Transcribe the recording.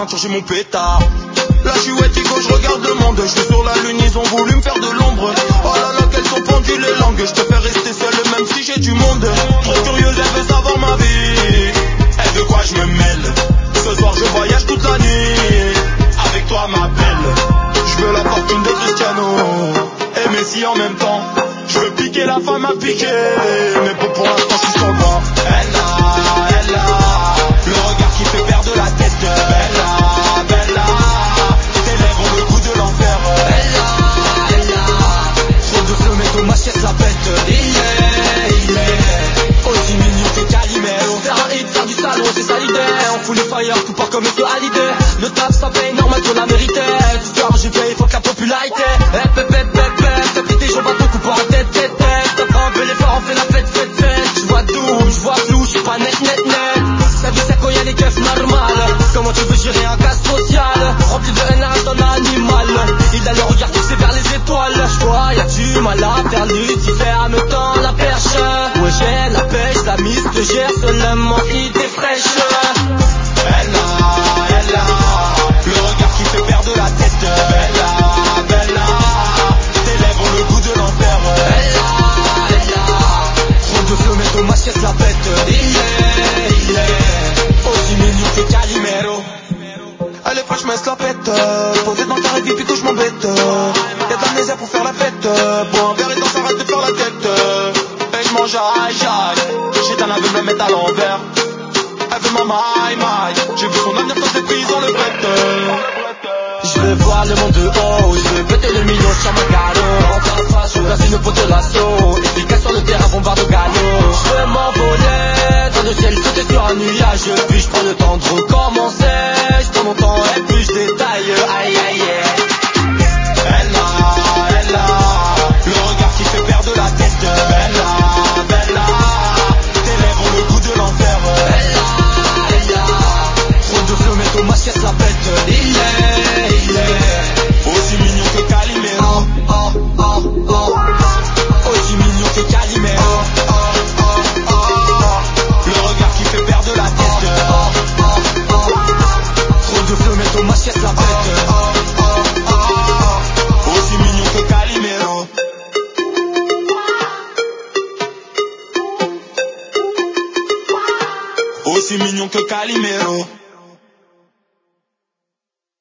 ceinture, j'ai mon pétard. Là je suis wettigo, je regarde le monde. Je suis sur la lune, ils ont voulu me faire de l'ombre. Oh là là, qu'elles sont pendues les langues. Je te fais rester seul même si j'ai du monde. Trop curieuse, elle veut savoir ma vie. Elle veut quoi je me mêle. Ce soir je voyage toute la nuit. Avec toi ma belle. Je veux la fortune de Cristiano et Messi en même temps. Je veux piquer la femme à piquer. Mais bon, pour l'instant je suis sur le banc. Elle a le regard qui fait perdre la tête. Bella, bella, tes lèvres ont le goût de l'enfer. Elle a trop de feu mais ton machette la pète. Il est aussi mignon que Calimero. Faire un hit, faire du salon, c'est ça l'idée. On fout le fire, tout part comme Monsieur Hallyday. Le taf ça paye normal qu'on la méritait. Tout faire j'ai payé, faut que la popularité. Fais péter, j'en bats beaucoup pour la tête. T'as pas un peu l'effort, on fait la fête. Je vois doux, je vois flou, je suis pas net. Ça dit ça quand y'a les keufs normales. Comment tu veux gérer un cas social rempli de haine, reste un animal. Il a le regard fixé vers les étoiles. Je vois, y'a du mal à faire Lucifer me tend la perche. Ouais j'ai la pêche, la mise que gère seulement idée fraîche. Elle a le regard qui fait perdre la tête. Bella, tes lèvres ont le goût de l'enfer. Elle a trop de feu mais ton machette la pète. Il est aussi mignon que Calimero. Elle est fraîche mais elle se la pète. Posée dans le carré pipi que je m'embête. Y'a de la misère pour faire la fête. Pour un verre et dans sa rate de faire la tête. Et je mange à Jack. J'éteins la veut me mettre à l'envers. Elle veut ma maille. J'ai vu son avenir quand ses filles dans le bête. Je veux voir le monde de haut. Je veux péter le million sur ma galop. En face face, je place une pote de l'assaut. Efficace sur le terrain, bombarde au galop. Je veux m'envoler dans le ciel, sauter sur un nuage. Puis je prends le temps de recommencer. Je prends mon temps et puis je détaille. Aïe aïe aïe. Elle a le regard qui fait perdre la tête. Bella, tes lèvres ont le goût de l'enfer. Elle a trop de feu mais ton machette la pète. Il est aussi mignon que Calimero. Aussi mignon que Calimero. Le regard qui fait perdre la tête. Trop de feu mais ton machette la pète. Aussi mignon que Calimero. Aussi mignon que Calimero.